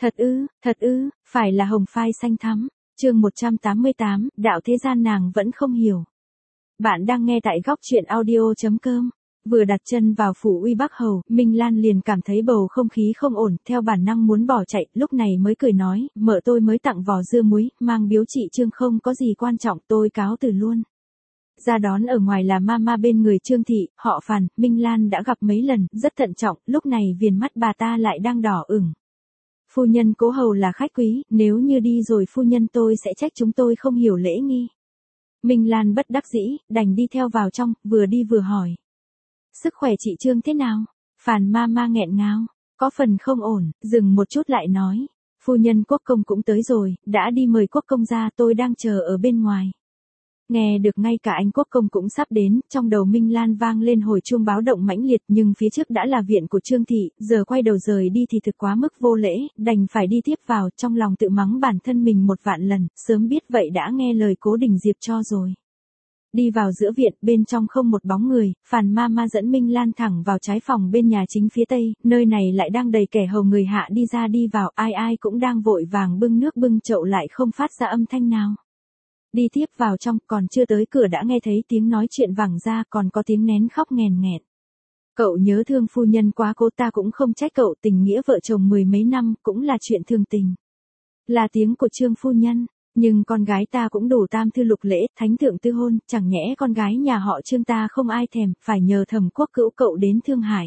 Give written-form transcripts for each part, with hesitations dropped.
Thật ư, phải là hồng phai xanh thắm. Chương 188, đạo thế gian nàng vẫn không hiểu. Bạn đang nghe tại góc truyện audio.com. Vừa đặt chân vào phủ Uy Bắc Hầu, Minh Lan liền cảm thấy bầu không khí không ổn, theo bản năng muốn bỏ chạy, lúc này mới cười nói, mợ tôi mới tặng vò dưa muối, mang biếu chị Trương không có gì quan trọng, tôi cáo từ luôn. Ra đón ở ngoài là mama bên người Trương thị, họ Phàn, Minh Lan đã gặp mấy lần, rất thận trọng, lúc này viền mắt bà ta lại đang đỏ ửng. Phu nhân Cố hầu là khách quý, nếu như đi rồi phu nhân tôi sẽ trách chúng tôi không hiểu lễ nghi. Minh Lan bất đắc dĩ, đành đi theo vào trong, vừa đi vừa hỏi. Sức khỏe chị Trương thế nào? Phàn mama nghẹn ngào, có phần không ổn, dừng một chút lại nói. Phu nhân Quốc công cũng tới rồi, đã đi mời Quốc công ra, tôi đang chờ ở bên ngoài. Nghe được ngay cả anh Quốc công cũng sắp đến, trong đầu Minh Lan vang lên hồi chuông báo động mãnh liệt, nhưng phía trước đã là viện của Trương thị, giờ quay đầu rời đi thì thực quá mức vô lễ, đành phải đi tiếp vào, trong lòng tự mắng bản thân mình 1.000.000 lần, sớm biết vậy đã nghe lời Cố Đình Diệp cho rồi. Đi vào giữa viện, bên trong không một bóng người, Phàn mama dẫn Minh Lan thẳng vào trái phòng bên nhà chính phía tây, nơi này lại đang đầy kẻ hầu người hạ đi ra đi vào, ai ai cũng đang vội vàng bưng nước bưng chậu lại không phát ra âm thanh nào. Đi tiếp vào trong, còn chưa tới cửa đã nghe thấy tiếng nói chuyện vẳng ra, còn có tiếng nén khóc nghèn nghẹt. Cậu nhớ thương phu nhân quá, cô ta cũng không trách cậu, tình nghĩa vợ chồng 10 mấy năm, cũng là chuyện thường tình. Là tiếng của Trương phu nhân, nhưng con gái ta cũng đủ tam thư lục lễ, thánh thượng tư hôn, chẳng nhẽ con gái nhà họ Trương ta không ai thèm, phải nhờ Thẩm Quốc cữu cậu đến thương hại.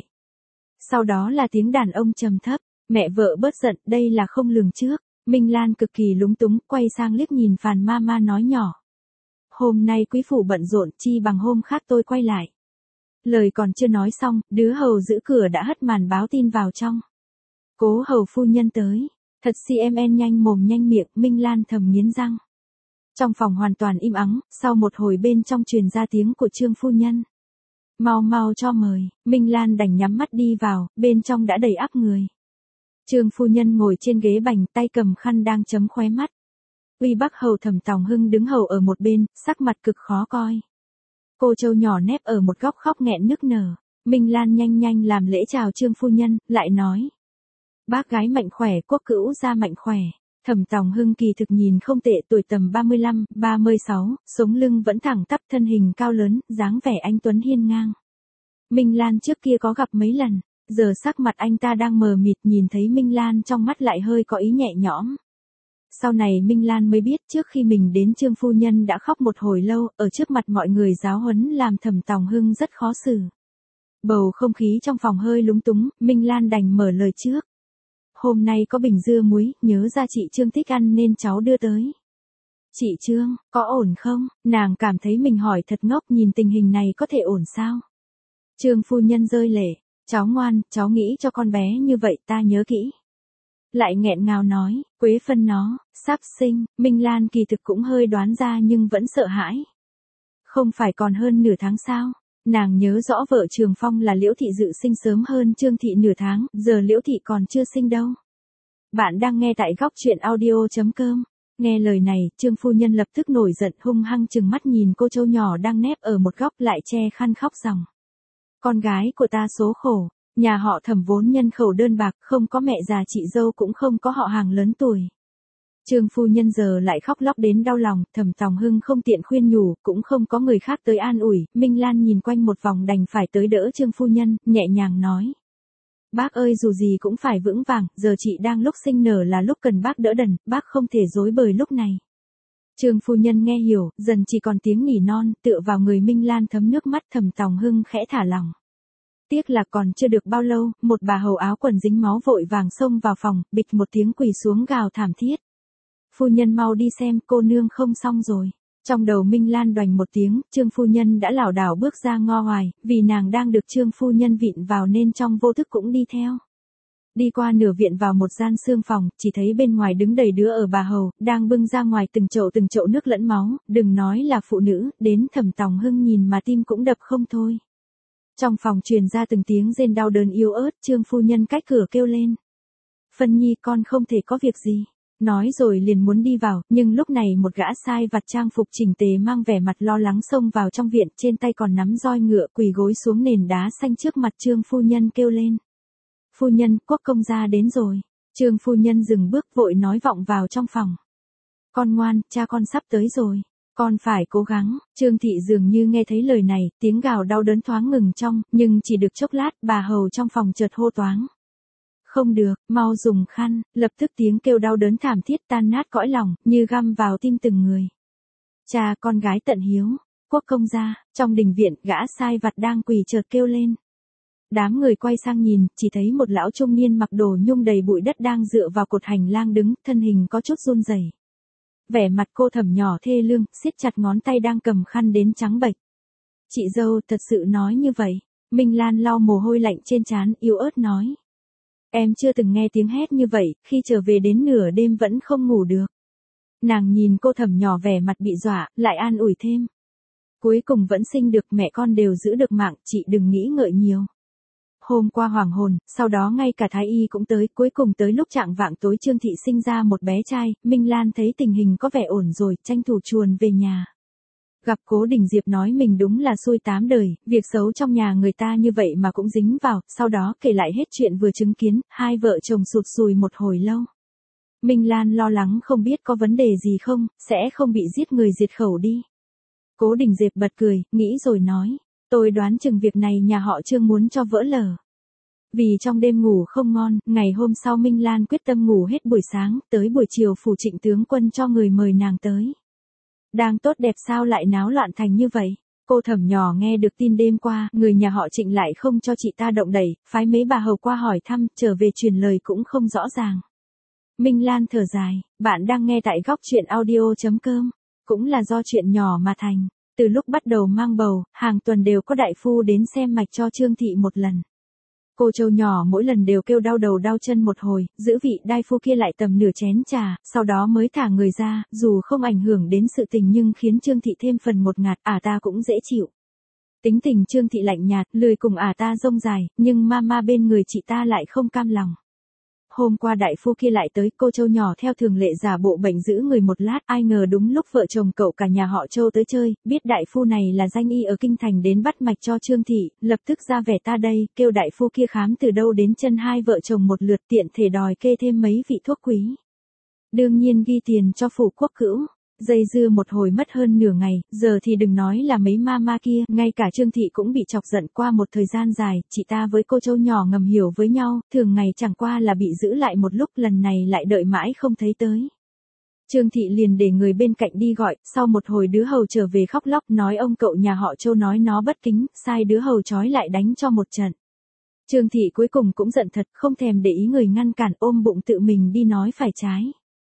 Sau đó là tiếng đàn ông trầm thấp, mẹ vợ bớt giận, đây là không lường trước. Minh Lan cực kỳ lúng túng, quay sang liếc nhìn Phàn mama nói nhỏ. Hôm nay quý phủ bận rộn, chi bằng hôm khác tôi quay lại. Lời còn chưa nói xong, đứa hầu giữ cửa đã hất màn báo tin vào trong. Cố hầu phu nhân tới. Thật CMN nhanh mồm nhanh miệng, Minh Lan thầm nghiến răng. Trong phòng hoàn toàn im ắng, sau một hồi bên trong truyền ra tiếng của Trương phu nhân. Mau mau cho mời, Minh Lan đành nhắm mắt đi vào, bên trong đã đầy ắp người. Trương phu nhân ngồi trên ghế bành, tay cầm khăn đang chấm khóe mắt. Uy Bắc hầu Thẩm Tòng Hưng đứng hầu ở một bên, sắc mặt cực khó coi. Cô trâu nhỏ nép ở một góc khóc nghẹn nức nở. Minh Lan nhanh nhanh làm lễ chào Trương phu nhân, lại nói. Bác gái mạnh khỏe, Quốc cữu gia mạnh khỏe. Thẩm Tòng Hưng kỳ thực nhìn không tệ, tuổi tầm 35, 36, sống lưng vẫn thẳng tắp, thân hình cao lớn, dáng vẻ anh tuấn hiên ngang. Minh Lan trước kia có gặp mấy lần. Giờ sắc mặt anh ta đang mờ mịt, nhìn thấy Minh Lan trong mắt lại hơi có ý nhẹ nhõm. Sau này Minh Lan mới biết trước khi mình đến Trương phu nhân đã khóc một hồi lâu, ở trước mặt mọi người giáo huấn làm Thẩm Tòng Hưng rất khó xử. Bầu không khí trong phòng hơi lúng túng, Minh Lan đành mở lời trước. Hôm nay có bình dưa muối, nhớ ra chị Trương thích ăn nên cháu đưa tới. Chị Trương, có ổn không? Nàng cảm thấy mình hỏi thật ngốc, nhìn tình hình này có thể ổn sao? Trương phu nhân rơi lệ. Cháu ngoan, cháu nghĩ cho con bé như vậy ta nhớ kỹ. Lại nghẹn ngào nói, Quế Phân nó, sắp sinh, Minh Lan kỳ thực cũng hơi đoán ra nhưng vẫn sợ hãi. Không phải còn hơn nửa tháng sao? Nàng nhớ rõ vợ Trường Phong là Liễu Thị dự sinh sớm hơn Trương Thị nửa tháng, giờ Liễu Thị còn chưa sinh đâu. Bạn đang nghe tại góc truyện audio.com. Nghe lời này, Trương phu nhân lập tức nổi giận, hung hăng trừng mắt nhìn cô trâu nhỏ đang nép ở một góc, lại che khăn khóc ròng. Con gái của ta số khổ, nhà họ Thẩm vốn nhân khẩu đơn bạc, không có mẹ già chị dâu cũng không có họ hàng lớn tuổi. Trương phu nhân giờ lại khóc lóc đến đau lòng, Thẩm Tòng Hưng không tiện khuyên nhủ, cũng không có người khác tới an ủi, Minh Lan nhìn quanh một vòng đành phải tới đỡ Trương phu nhân, nhẹ nhàng nói. Bác ơi, dù gì cũng phải vững vàng, giờ chị đang lúc sinh nở là lúc cần bác đỡ đần, bác không thể dối bời lúc này. Trương phu nhân nghe hiểu, dần chỉ còn tiếng nỉ non, tựa vào người Minh Lan thấm nước mắt, Thẩm Tòng Hưng khẽ thả lỏng. Tiếc là còn chưa được bao lâu, một bà hầu áo quần dính máu vội vàng xông vào phòng, bịch một tiếng quỳ xuống gào thảm thiết. Phu nhân mau đi xem, cô nương không xong rồi. Trong đầu Minh Lan đoành một tiếng, Trương phu nhân đã lảo đảo bước ra ngo hoài, vì nàng đang được Trương phu nhân vịn vào nên trong vô thức cũng đi theo. Đi qua nửa viện vào một gian xương phòng, chỉ thấy bên ngoài đứng đầy đứa ở bà hầu, đang bưng ra ngoài từng chậu nước lẫn máu, đừng nói là phụ nữ, đến Thẩm Tòng Hưng nhìn mà tim cũng đập không thôi. Trong phòng truyền ra từng tiếng rên đau đớn yếu ớt, Trương phu nhân cách cửa kêu lên. Phân Nhi, con không thể có việc gì. Nói rồi liền muốn đi vào, nhưng lúc này một gã sai vặt trang phục chỉnh tề mang vẻ mặt lo lắng xông vào trong viện, trên tay còn nắm roi ngựa, quỳ gối xuống nền đá xanh trước mặt Trương phu nhân kêu lên. Phu nhân, Quốc công gia đến rồi. Trương phu nhân dừng bước vội nói vọng vào trong phòng. Con ngoan, cha con sắp tới rồi. Con phải cố gắng. Trương thị dường như nghe thấy lời này, tiếng gào đau đớn thoáng ngừng trong, nhưng chỉ được chốc lát, bà hầu trong phòng chợt hô toáng. Không được, mau dùng khăn, lập tức tiếng kêu đau đớn thảm thiết tan nát cõi lòng, như găm vào tim từng người. Cha con gái tận hiếu, quốc công gia, trong đình viện, gã sai vặt đang quỳ chợt kêu lên. Đám người quay sang nhìn, chỉ thấy một lão trung niên mặc đồ nhung đầy bụi đất đang dựa vào cột hành lang đứng, thân hình có chút run rẩy. Vẻ mặt cô thẩm nhỏ thê lương, siết chặt ngón tay đang cầm khăn đến trắng bệch. Chị dâu thật sự nói như vậy. Minh Lan lau mồ hôi lạnh trên trán, yếu ớt nói. Em chưa từng nghe tiếng hét như vậy, khi trở về đến nửa đêm vẫn không ngủ được. Nàng nhìn cô thẩm nhỏ vẻ mặt bị dọa, lại an ủi thêm. Cuối cùng vẫn sinh được, mẹ con đều giữ được mạng, chị đừng nghĩ ngợi nhiều. Hôm qua hoàng hồn, sau đó ngay cả thái y cũng tới, cuối cùng tới lúc chạng vạng tối Trương thị sinh ra một bé trai, Minh Lan thấy tình hình có vẻ ổn rồi, tranh thủ chuồn về nhà. Gặp Cố Đình Diệp nói mình đúng là xui 8 đời, việc xấu trong nhà người ta như vậy mà cũng dính vào, sau đó kể lại hết chuyện vừa chứng kiến, hai vợ chồng sụt sùi một hồi lâu. Minh Lan lo lắng không biết có vấn đề gì không, sẽ không bị giết người diệt khẩu đi. Cố Đình Diệp bật cười, nghĩ rồi nói. Tôi đoán chừng việc này nhà họ Trương muốn cho vỡ lở. Vì trong đêm ngủ không ngon, ngày hôm sau Minh Lan quyết tâm ngủ hết buổi sáng, tới buổi chiều phủ Trịnh tướng quân cho người mời nàng tới. Đang tốt đẹp sao lại náo loạn thành như vậy? Cô thẩm nhỏ nghe được tin đêm qua, người nhà họ Trịnh lại không cho chị ta động đẩy, phái mấy bà hầu qua hỏi thăm, trở về truyền lời cũng không rõ ràng. Minh Lan thở dài, bạn đang nghe tại góc truyện audio.com, cũng là do chuyện nhỏ mà thành. Từ lúc bắt đầu mang bầu, hàng tuần đều có đại phu đến xem mạch cho Trương thị một lần. Cô Châu nhỏ mỗi lần đều kêu đau đầu đau chân một hồi, giữ vị đại phu kia lại tầm nửa chén trà, sau đó mới thả người ra, dù không ảnh hưởng đến sự tình nhưng khiến Trương thị thêm phần ngột ngạt, ta cũng dễ chịu. Tính tình Trương thị lạnh nhạt, lười cùng ta rông dài, nhưng mama bên người chị ta lại không cam lòng. Hôm qua đại phu kia lại tới, cô Châu nhỏ theo thường lệ giả bộ bệnh giữ người một lát, ai ngờ đúng lúc vợ chồng cậu cả nhà họ Châu tới chơi, biết đại phu này là danh y ở kinh thành đến bắt mạch cho Trương thị, lập tức ra vẻ ta đây, kêu đại phu kia khám từ đâu đến chân hai vợ chồng một lượt, tiện thể đòi kê thêm mấy vị thuốc quý. Đương nhiên ghi tiền cho phủ quốc cữu. Dây dưa một hồi mất hơn nửa ngày, giờ thì đừng nói là mấy mama kia, ngay cả Trương thị cũng bị chọc giận. Qua một thời gian dài, chị ta với cô Châu nhỏ ngầm hiểu với nhau, thường ngày chẳng qua là bị giữ lại một lúc, lần này lại đợi mãi không thấy tới. Trương thị liền để người bên cạnh đi gọi, sau một hồi đứa hầu trở về khóc lóc nói ông cậu nhà họ Châu nói nó bất kính, sai đứa hầu trói lại đánh cho một trận. Trương thị cuối cùng cũng giận thật, không thèm để ý người ngăn cản, ôm bụng tự mình đi nói phải trái.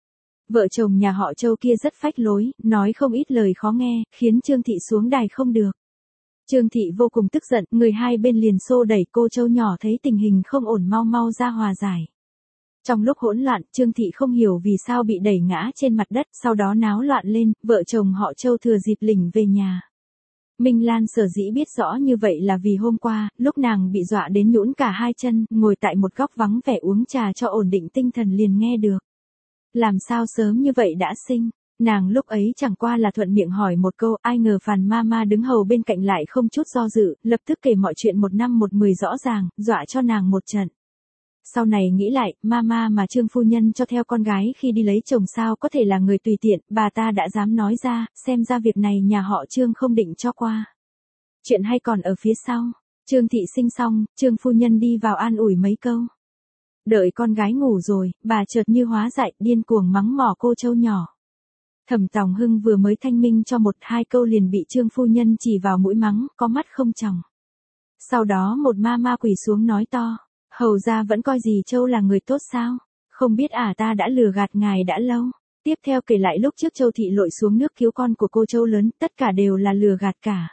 Vợ chồng nhà họ Châu kia rất phách lối, nói không ít lời khó nghe, khiến Trương thị xuống đài không được. Trương thị vô cùng tức giận, người hai bên liền xô đẩy, cô Châu nhỏ thấy tình hình không ổn mau mau ra hòa giải. Trong lúc hỗn loạn, Trương thị không hiểu vì sao bị đẩy ngã trên mặt đất, sau đó náo loạn lên, vợ chồng họ Châu thừa dịp lỉnh về nhà. Minh Lan sở dĩ biết rõ như vậy là vì hôm qua, lúc nàng bị dọa đến nhũn cả hai chân, ngồi tại một góc vắng vẻ uống trà cho ổn định tinh thần liền nghe được. Làm sao sớm như vậy đã sinh? Nàng lúc ấy chẳng qua là thuận miệng hỏi một câu, ai ngờ Phàn Mama đứng hầu bên cạnh lại không chút do dự, lập tức kể mọi chuyện một năm một mười rõ ràng, dọa cho nàng một trận. Sau này nghĩ lại, Mama mà Trương phu nhân cho theo con gái khi đi lấy chồng sao có thể là người tùy tiện, bà ta đã dám nói ra, xem ra việc này nhà họ Trương không định cho qua. Chuyện hay còn ở phía sau. Trương thị sinh xong, Trương phu nhân đi vào an ủi mấy câu. Đợi con gái ngủ rồi, bà chợt như hóa dại, điên cuồng mắng mỏ cô Châu nhỏ. Thẩm Tòng Hưng vừa mới thanh minh cho một hai câu liền bị Trương phu nhân chỉ vào mũi mắng, có mắt không tròng. Sau đó một ma quỳ xuống nói to, hầu ra vẫn coi dì Châu là người tốt sao? Không biết ta đã lừa gạt ngài đã lâu. Tiếp theo kể lại lúc trước Châu thị lội xuống nước cứu con của cô Châu lớn, tất cả đều là lừa gạt cả.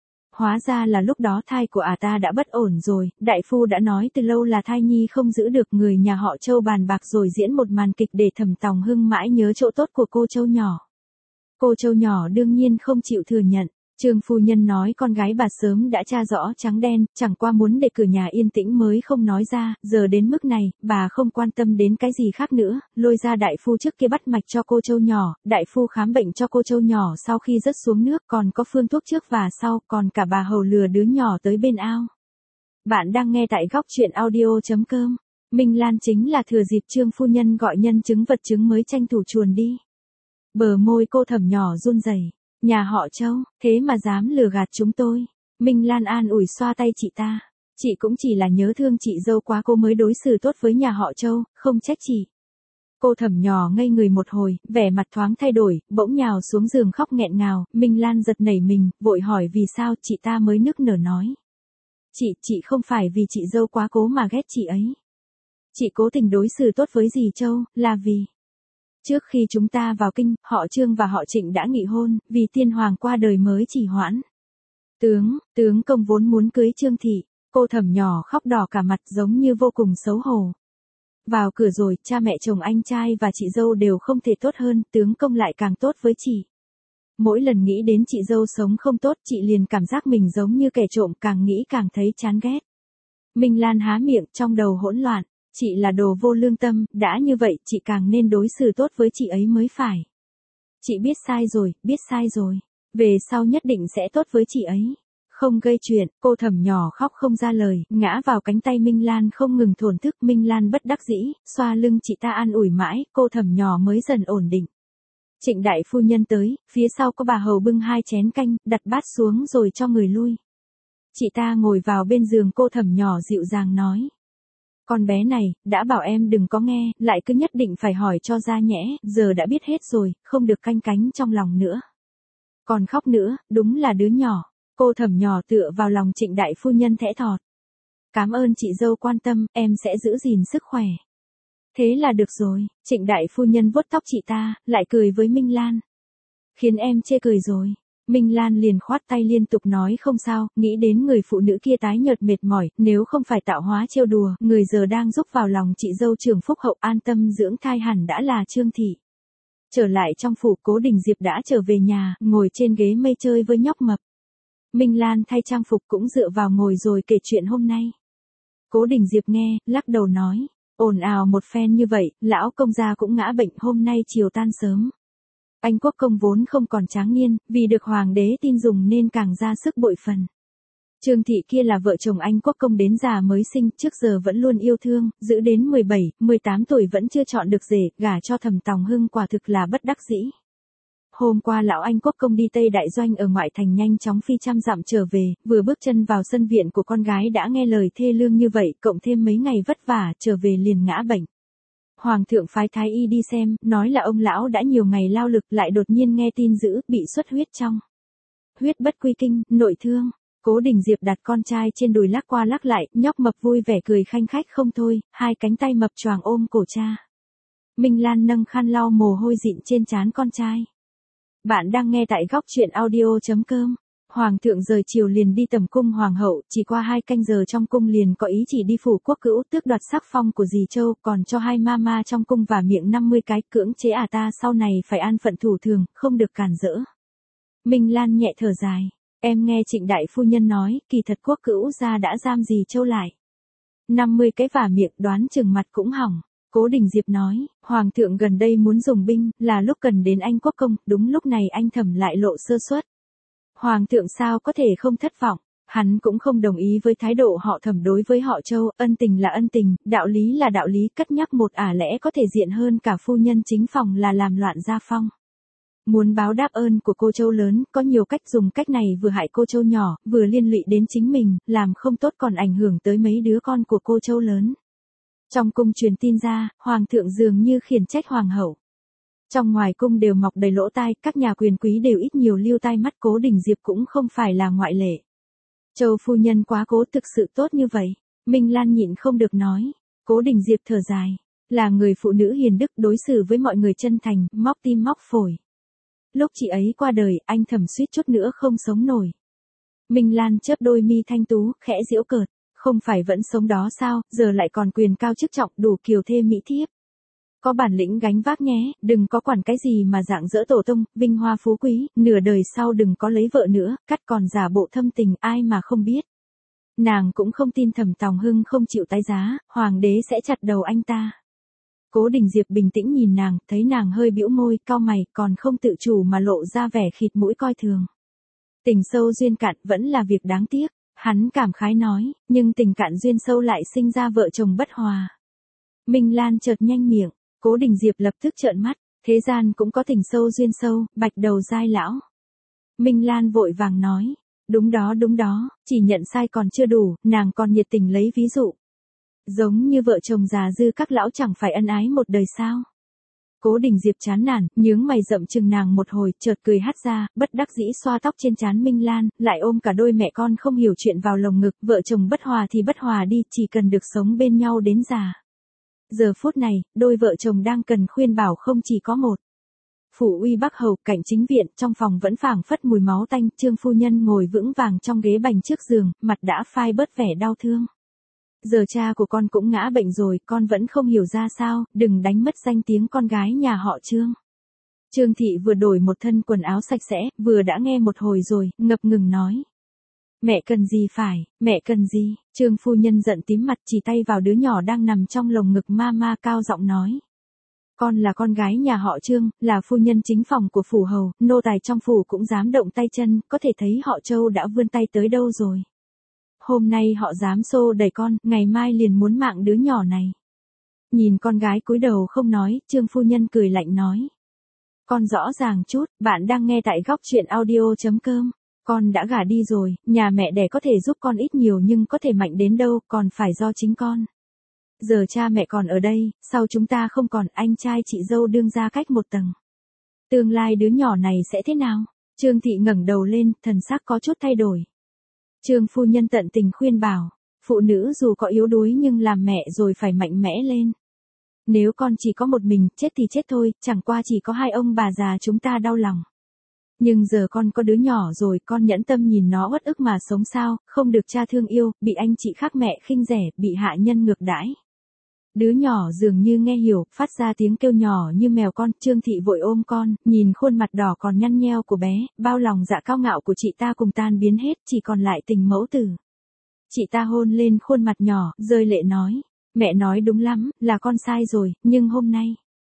Hóa ra là lúc đó thai của ta đã bất ổn rồi, đại phu đã nói từ lâu là thai nhi không giữ được, người nhà họ Châu bàn bạc rồi diễn một màn kịch để Thẩm Tòng Hưng mãi nhớ chỗ tốt của cô Châu nhỏ. Cô Châu nhỏ đương nhiên không chịu thừa nhận. Trương phu nhân nói con gái bà sớm đã tra rõ trắng đen, chẳng qua muốn để cửa nhà yên tĩnh mới không nói ra, giờ đến mức này, bà không quan tâm đến cái gì khác nữa, lôi ra đại phu trước kia bắt mạch cho cô Châu nhỏ, đại phu khám bệnh cho cô Châu nhỏ sau khi rớt xuống nước, còn có phương thuốc trước và sau, còn cả bà hầu lừa đứa nhỏ tới bên ao. Bạn đang nghe tại góc truyện audio.com. Minh Lan chính là thừa dịp Trương phu nhân gọi nhân chứng vật chứng mới tranh thủ chuồn đi. Bờ môi cô Thẩm nhỏ run rẩy, nhà họ Châu, thế mà dám lừa gạt chúng tôi. Minh Lan an ủi xoa tay chị ta, chị cũng chỉ là nhớ thương chị dâu quá cô mới đối xử tốt với nhà họ Châu, không trách chị. Cô Thẩm nhỏ ngây người một hồi, vẻ mặt thoáng thay đổi, bỗng nhào xuống giường khóc nghẹn ngào, Minh Lan giật nảy mình, vội hỏi vì sao, chị ta mới nức nở nói. Chị không phải vì chị dâu quá cố mà ghét chị ấy. Chị cố tình đối xử tốt với dì Châu, là vì... Trước khi chúng ta vào kinh, họ Trương và họ Trịnh đã nghị hôn, vì tiên hoàng qua đời mới trì hoãn. Tướng công vốn muốn cưới Trương thị, cô Thẩm nhỏ khóc đỏ cả mặt giống như vô cùng xấu hổ. Vào cửa rồi, cha mẹ chồng anh trai và chị dâu đều không thể tốt hơn, tướng công lại càng tốt với chị. Mỗi lần nghĩ đến chị dâu sống không tốt, chị liền cảm giác mình giống như kẻ trộm, càng nghĩ càng thấy chán ghét. Minh Lan há miệng, trong đầu hỗn loạn, chị là đồ vô lương tâm, đã như vậy, chị càng nên đối xử tốt với chị ấy mới phải. Chị biết sai rồi, về sau nhất định sẽ tốt với chị ấy. Không gây chuyện, cô Thẩm nhỏ khóc không ra lời, ngã vào cánh tay Minh Lan không ngừng thổn thức. Minh Lan bất đắc dĩ, xoa lưng chị ta an ủi mãi, cô Thẩm nhỏ mới dần ổn định. Trịnh đại phu nhân tới, phía sau có bà hầu bưng 2 chén canh, đặt bát xuống rồi cho người lui. Chị ta ngồi vào bên giường cô Thẩm nhỏ dịu dàng nói. Con bé này, đã bảo em đừng có nghe, lại cứ nhất định phải hỏi cho ra nhẽ, giờ đã biết hết rồi, không được canh cánh trong lòng nữa. Còn khóc nữa, đúng là đứa nhỏ. Cô Thẩm nhỏ tựa vào lòng Trịnh đại phu nhân thẽ thọt. Cảm ơn chị dâu quan tâm, em sẽ giữ gìn sức khỏe. Thế là được rồi, Trịnh đại phu nhân vuốt tóc chị ta, lại cười với Minh Lan. Khiến em chê cười rồi. Minh Lan liền khoát tay liên tục nói không sao, nghĩ đến người phụ nữ kia tái nhợt mệt mỏi, nếu không phải tạo hóa trêu đùa, người giờ đang giúp vào lòng chị dâu Trường Phúc Hậu an tâm dưỡng thai hẳn đã là Trương thị. Trở lại trong phủ, Cố Đình Diệp đã trở về nhà, ngồi trên ghế mây chơi với nhóc mập. Minh Lan thay trang phục cũng dựa vào ngồi rồi kể chuyện hôm nay. Cố Đình Diệp nghe, lắc đầu nói, ồn ào một phen như vậy, lão công gia cũng ngã bệnh, hôm nay chiều tan sớm. Anh quốc công vốn không còn tráng niên, vì được hoàng đế tin dùng nên càng ra sức bội phần. Trương thị kia là vợ chồng anh quốc công đến già mới sinh, trước giờ vẫn luôn yêu thương, giữ đến 17, 18 tuổi vẫn chưa chọn được rể, gả cho Thẩm Tòng Hưng quả thực là bất đắc dĩ. Hôm qua lão anh quốc công đi Tây Đại Doanh ở ngoại thành nhanh chóng phi trăm dặm trở về, vừa bước chân vào sân viện của con gái đã nghe lời thê lương như vậy, cộng thêm mấy ngày vất vả, trở về liền ngã bệnh. Hoàng thượng phái thái y đi xem, nói là ông lão đã nhiều ngày lao lực lại đột nhiên nghe tin dữ, bị xuất huyết trong. Huyết bất quy kinh, nội thương. Cố Đình Diệp đặt con trai trên đùi lắc qua lắc lại, nhóc mập vui vẻ cười khanh khách không thôi, 2 cánh tay mập choàng ôm cổ cha. Minh Lan nâng khăn lau mồ hôi dịn trên trán con trai. Bạn đang nghe tại góc truyện audio.com. Hoàng thượng rời chiều liền đi tẩm cung hoàng hậu, chỉ qua 2 canh giờ trong cung liền có ý chỉ đi phủ quốc cữu tước đoạt sắc phong của dì Châu, còn cho 2 mama trong cung và miệng 50 cái, cưỡng chế ta sau này phải an phận thủ thường, không được cản rỡ. Minh Lan nhẹ thở dài, em nghe Trịnh đại phu nhân nói, kỳ thật quốc cữu gia đã giam dì Châu lại. 50 cái vả miệng đoán chừng mặt cũng hỏng. Cố Đình Diệp nói, Hoàng thượng gần đây muốn dùng binh, là lúc cần đến anh quốc công, đúng lúc này anh Thẩm lại lộ sơ suất. Hoàng thượng sao có thể không thất vọng, hắn cũng không đồng ý với thái độ họ Thẩm đối với họ Châu, ân tình là ân tình, đạo lý là đạo lý, cất nhắc một lẽ có thể diện hơn cả phu nhân chính phòng là làm loạn gia phong. Muốn báo đáp ơn của cô Châu lớn, có nhiều cách, dùng cách này vừa hại cô Châu nhỏ, vừa liên lụy đến chính mình, làm không tốt còn ảnh hưởng tới mấy đứa con của cô Châu lớn. Trong cung truyền tin ra, Hoàng thượng dường như khiển trách Hoàng hậu. Trong ngoài cung đều mọc đầy lỗ tai, các nhà quyền quý đều ít nhiều lưu tai mắt, Cố Đình Diệp cũng không phải là ngoại lệ. Châu phu nhân quá cố, thực sự tốt như vậy. Minh Lan nhịn không được nói. Cố Đình Diệp thở dài. Là người phụ nữ hiền đức, đối xử với mọi người chân thành, móc tim móc phổi. Lúc chị ấy qua đời, anh Thẩm suýt chút nữa không sống nổi. Minh Lan chớp đôi mi thanh tú, khẽ giễu cợt. Không phải vẫn sống đó sao, giờ lại còn quyền cao chức trọng, đủ kiều thê mỹ thiếp. Có bản lĩnh gánh vác nhé, đừng có quản cái gì mà dạng dỡ tổ tông, vinh hoa phú quý, nửa đời sau đừng có lấy vợ nữa, cắt còn giả bộ thâm tình, ai mà không biết. Nàng cũng không tin Thẩm Tòng Hưng không chịu tái giá, hoàng đế sẽ chặt đầu anh ta. Cố Đình Diệp bình tĩnh nhìn nàng, thấy nàng hơi bĩu môi, cau mày, còn không tự chủ mà lộ ra vẻ khịt mũi coi thường. Tình sâu duyên cạn vẫn là việc đáng tiếc. Hắn cảm khái nói, nhưng tình cạn duyên sâu lại sinh ra vợ chồng bất hòa. Minh Lan chợt nhanh miệng, Cố Đình Diệp lập tức trợn mắt, thế gian cũng có tình sâu duyên sâu, bạch đầu dai lão. Minh Lan vội vàng nói, đúng đó, chỉ nhận sai còn chưa đủ, nàng còn nhiệt tình lấy ví dụ. Giống như vợ chồng già dư các lão chẳng phải ân ái một đời sao. Cố Đình Diệp chán nản, nhướng mày rậm chừng nàng một hồi, chợt cười hắt ra, bất đắc dĩ xoa tóc trên trán Minh Lan, lại ôm cả đôi mẹ con không hiểu chuyện vào lồng ngực, vợ chồng bất hòa thì bất hòa đi, chỉ cần được sống bên nhau đến già. Giờ phút này, đôi vợ chồng đang cần khuyên bảo không chỉ có một. Phủ Uy Bắc Hầu, cạnh chính viện, trong phòng vẫn phảng phất mùi máu tanh, Trương phu nhân ngồi vững vàng trong ghế bành trước giường, mặt đã phai bớt vẻ đau thương. Giờ cha của con cũng ngã bệnh rồi, con vẫn không hiểu ra sao, đừng đánh mất danh tiếng con gái nhà họ Trương. Trương Thị vừa đổi một thân quần áo sạch sẽ, vừa đã nghe một hồi rồi, ngập ngừng nói. Mẹ cần gì phải, mẹ cần gì, Trương phu nhân giận tím mặt chỉ tay vào đứa nhỏ đang nằm trong lồng ngực ma cao giọng nói. Con là con gái nhà họ Trương, là phu nhân chính phòng của phủ hầu, nô tài trong phủ cũng dám động tay chân, có thể thấy họ Châu đã vươn tay tới đâu rồi. Hôm nay họ dám xô đẩy con, ngày mai liền muốn mạng đứa nhỏ này. Nhìn con gái cúi đầu không nói, Trương phu nhân cười lạnh nói. Con rõ ràng chút, bạn đang nghe tại góc truyện audio.com. Con đã gả đi rồi, nhà mẹ đẻ có thể giúp con ít nhiều nhưng có thể mạnh đến đâu, còn phải do chính con. Giờ cha mẹ còn ở đây, sau chúng ta không còn, anh trai chị dâu đương ra cách một tầng. Tương lai đứa nhỏ này sẽ thế nào? Trương Thị ngẩng đầu lên, thần sắc có chút thay đổi. Trương phu nhân tận tình khuyên bảo, phụ nữ dù có yếu đuối nhưng làm mẹ rồi phải mạnh mẽ lên. Nếu con chỉ có một mình, chết thì chết thôi, chẳng qua chỉ có hai ông bà già chúng ta đau lòng. Nhưng giờ con có đứa nhỏ rồi, con nhẫn tâm nhìn nó uất ức mà sống sao, không được cha thương yêu, bị anh chị khác mẹ khinh rẻ, bị hạ nhân ngược đãi. Đứa nhỏ dường như nghe hiểu, phát ra tiếng kêu nhỏ như mèo con, Trương Thị vội ôm con, nhìn khuôn mặt đỏ còn nhăn nheo của bé, bao lòng dạ cao ngạo của chị ta cùng tan biến hết, chỉ còn lại tình mẫu tử. Chị ta hôn lên khuôn mặt nhỏ, rơi lệ nói, mẹ nói đúng lắm, là con sai rồi, nhưng hôm nay.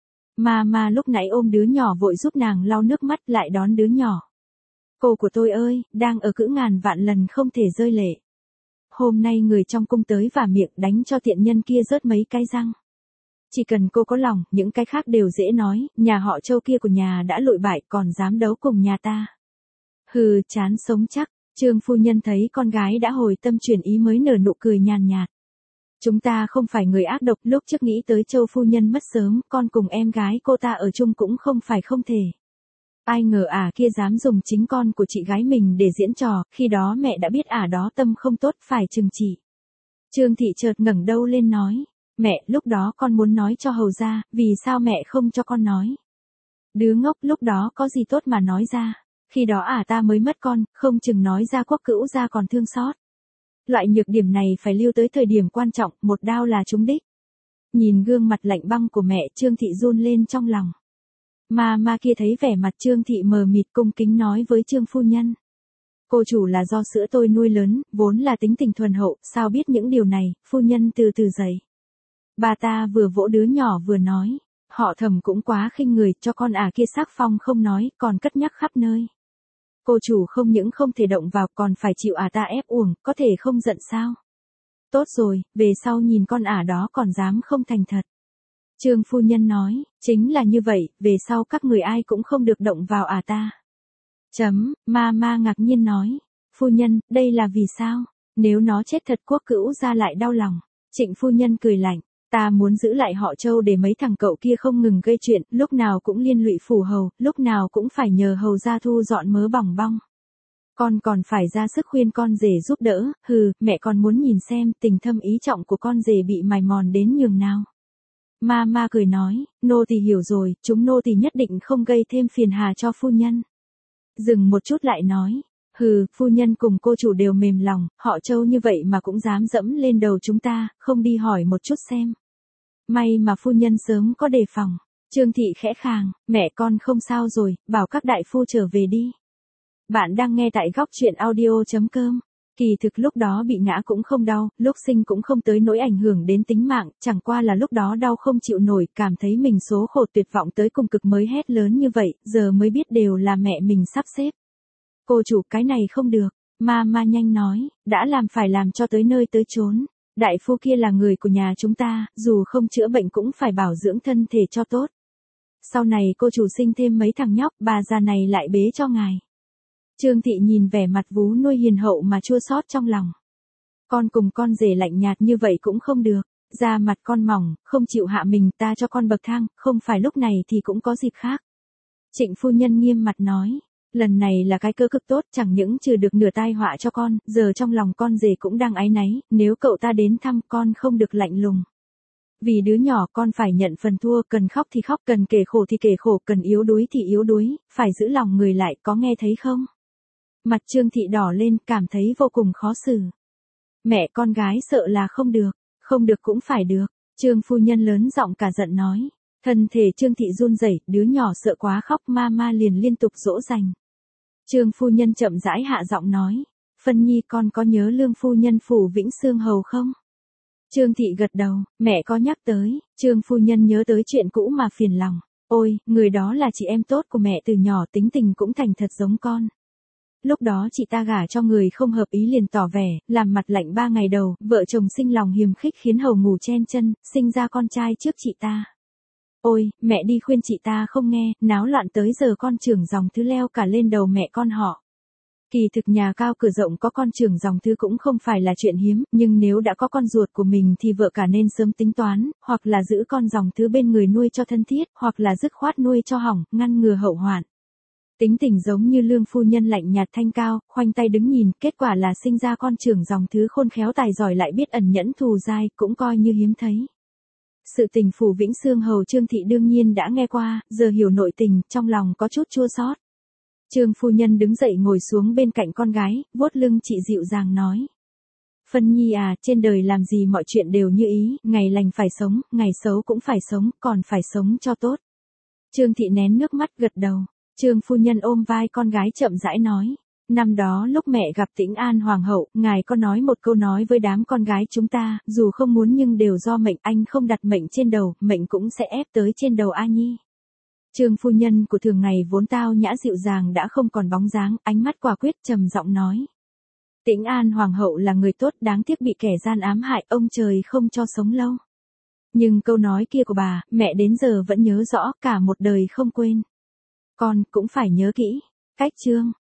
Ma lúc nãy ôm đứa nhỏ vội giúp nàng lau nước mắt lại đón đứa nhỏ. Cô của tôi ơi, đang ở cữ ngàn vạn lần không thể rơi lệ. Hôm nay người trong cung tới và miệng đánh cho tiện nhân kia rớt mấy cái răng. Chỉ cần cô có lòng, những cái khác đều dễ nói, nhà họ Châu kia của nhà đã lụi bại còn dám đấu cùng nhà ta. Hừ, chán sống chắc, Trương phu nhân thấy con gái đã hồi tâm chuyển ý mới nở nụ cười nhàn nhạt. Chúng ta không phải người ác độc, lúc trước nghĩ tới Châu phu nhân mất sớm, con cùng em gái cô ta ở chung cũng không phải không thể. Ai ngờ kia dám dùng chính con của chị gái mình để diễn trò, khi đó mẹ đã biết đó tâm không tốt phải trừng trị. Trương Thị chợt ngẩng đầu lên nói, mẹ, lúc đó con muốn nói cho hầu ra, vì sao mẹ không cho con nói. Đứa ngốc, lúc đó có gì tốt mà nói ra, khi đó ta mới mất con, không chừng nói ra quốc cữu ra còn thương xót. Loại nhược điểm này phải lưu tới thời điểm quan trọng, một đao là trúng đích. Nhìn gương mặt lạnh băng của mẹ, Trương Thị run lên trong lòng. Ma kia thấy vẻ mặt Trương Thị mờ mịt cung kính nói với Trương phu nhân. Cô chủ là do sữa tôi nuôi lớn, vốn là tính tình thuần hậu, sao biết những điều này, phu nhân từ từ dậy. Bà ta vừa vỗ đứa nhỏ vừa nói, họ Thẩm cũng quá khinh người, cho con kia sắc phong không nói, còn cất nhắc khắp nơi. Cô chủ không những không thể động vào, còn phải chịu ta ép uổng, có thể không giận sao? Tốt rồi, về sau nhìn con đó còn dám không thành thật. Trương phu nhân nói, chính là như vậy, về sau các người ai cũng không được động vào ta. Ma ngạc nhiên nói, phu nhân, đây là vì sao? Nếu nó chết thật quốc cữu ra lại đau lòng. Trịnh phu nhân cười lạnh, ta muốn giữ lại họ Châu để mấy thằng cậu kia không ngừng gây chuyện, lúc nào cũng liên lụy phủ hầu, lúc nào cũng phải nhờ hầu gia thu dọn mớ bỏng bong. Con còn phải ra sức khuyên con rể giúp đỡ, mẹ còn muốn nhìn xem tình thâm ý trọng của con rể bị mài mòn đến nhường nào. Ma cười nói, nô tỳ hiểu rồi, chúng nô tỳ nhất định không gây thêm phiền hà cho phu nhân. Dừng một chút lại nói, phu nhân cùng cô chủ đều mềm lòng, họ Châu như vậy mà cũng dám dẫm lên đầu chúng ta, không đi hỏi một chút xem. May mà phu nhân sớm có đề phòng. Trương Thị khẽ khàng, mẹ con không sao rồi, bảo các đại phu trở về đi. Bạn đang nghe tại góc truyện audio.com. Kỳ thực lúc đó bị ngã cũng không đau, lúc sinh cũng không tới nỗi ảnh hưởng đến tính mạng, chẳng qua là lúc đó đau không chịu nổi, cảm thấy mình số khổ tuyệt vọng tới cùng cực mới hét lớn như vậy, giờ mới biết đều là mẹ mình sắp xếp. Cô chủ, cái này không được, ma nhanh nói, đã làm phải làm cho tới nơi tới chốn. Đại phu kia là người của nhà chúng ta, dù không chữa bệnh cũng phải bảo dưỡng thân thể cho tốt. Sau này cô chủ sinh thêm mấy thằng nhóc, bà già này lại bế cho ngài. Trương Thị nhìn vẻ mặt vú nuôi hiền hậu mà chua xót trong lòng. Con cùng con rể lạnh nhạt như vậy cũng không được. Da mặt con mỏng, không chịu hạ mình, ta cho con bậc thang, không phải lúc này thì cũng có dịp khác. Trịnh phu nhân nghiêm mặt nói. Lần này là cái cơ cực tốt, chẳng những trừ được nửa tai họa cho con, giờ trong lòng con rể cũng đang áy náy, nếu cậu ta đến thăm con không được lạnh lùng. Vì đứa nhỏ con phải nhận phần thua, cần khóc thì khóc, cần kể khổ thì kể khổ, cần yếu đuối thì yếu đuối, phải giữ lòng người lại, có nghe thấy không? Mặt Trương Thị đỏ lên, cảm thấy vô cùng khó xử. Mẹ con gái sợ là không được cũng phải được. Trương phu nhân lớn giọng cả giận nói. Thân thể Trương Thị run rẩy, đứa nhỏ sợ quá khóc, mama liền liên tục dỗ dành. Trương phu nhân chậm rãi hạ giọng nói. Phân Nhi, con có nhớ Lương phu nhân phủ Vĩnh Xương Hầu không? Trương Thị gật đầu, mẹ có nhắc tới. Trương phu nhân nhớ tới chuyện cũ mà phiền lòng. Ôi, người đó là chị em tốt của mẹ từ nhỏ, tính tình cũng thành thật giống con. Lúc đó chị ta gả cho người không hợp ý liền tỏ vẻ, làm mặt lạnh 3 ngày đầu, vợ chồng sinh lòng hiềm khích khiến hầu ngủ chen chân, sinh ra con trai trước chị ta. Ôi, mẹ đi khuyên chị ta không nghe, náo loạn tới giờ con trưởng dòng thứ leo cả lên đầu mẹ con họ. Kỳ thực nhà cao cửa rộng có con trưởng dòng thứ cũng không phải là chuyện hiếm, nhưng nếu đã có con ruột của mình thì vợ cả nên sớm tính toán, hoặc là giữ con dòng thứ bên người nuôi cho thân thiết, hoặc là dứt khoát nuôi cho hỏng, ngăn ngừa hậu hoạn. Tính tình giống như Lương phu nhân lạnh nhạt thanh cao, khoanh tay đứng nhìn, kết quả là sinh ra con trưởng dòng thứ khôn khéo tài giỏi lại biết ẩn nhẫn thù dai, cũng coi như hiếm thấy. Sự tình phủ Vĩnh Xương Hầu Trương Thị đương nhiên đã nghe qua, giờ hiểu nội tình, trong lòng có chút chua xót. Trương phu nhân đứng dậy ngồi xuống bên cạnh con gái, vuốt lưng chị dịu dàng nói. Phân Nhi à, trên đời làm gì mọi chuyện đều như ý, ngày lành phải sống, ngày xấu cũng phải sống, còn phải sống cho tốt. Trương Thị nén nước mắt gật đầu. Trương phu nhân ôm vai con gái chậm rãi nói. Năm đó lúc mẹ gặp Tĩnh An Hoàng hậu, ngài có nói một câu nói với đám con gái chúng ta, dù không muốn nhưng đều do mệnh, anh không đặt mệnh trên đầu, mệnh cũng sẽ ép tới trên đầu A Nhi. Trương phu nhân của thường ngày vốn tao nhã dịu dàng đã không còn bóng dáng, ánh mắt quả quyết trầm giọng nói. Tĩnh An Hoàng hậu là người tốt, đáng tiếc bị kẻ gian ám hại, ông trời không cho sống lâu. Nhưng câu nói kia của bà, mẹ đến giờ vẫn nhớ rõ, cả một đời không quên. Con cũng phải nhớ kỹ. Cách chương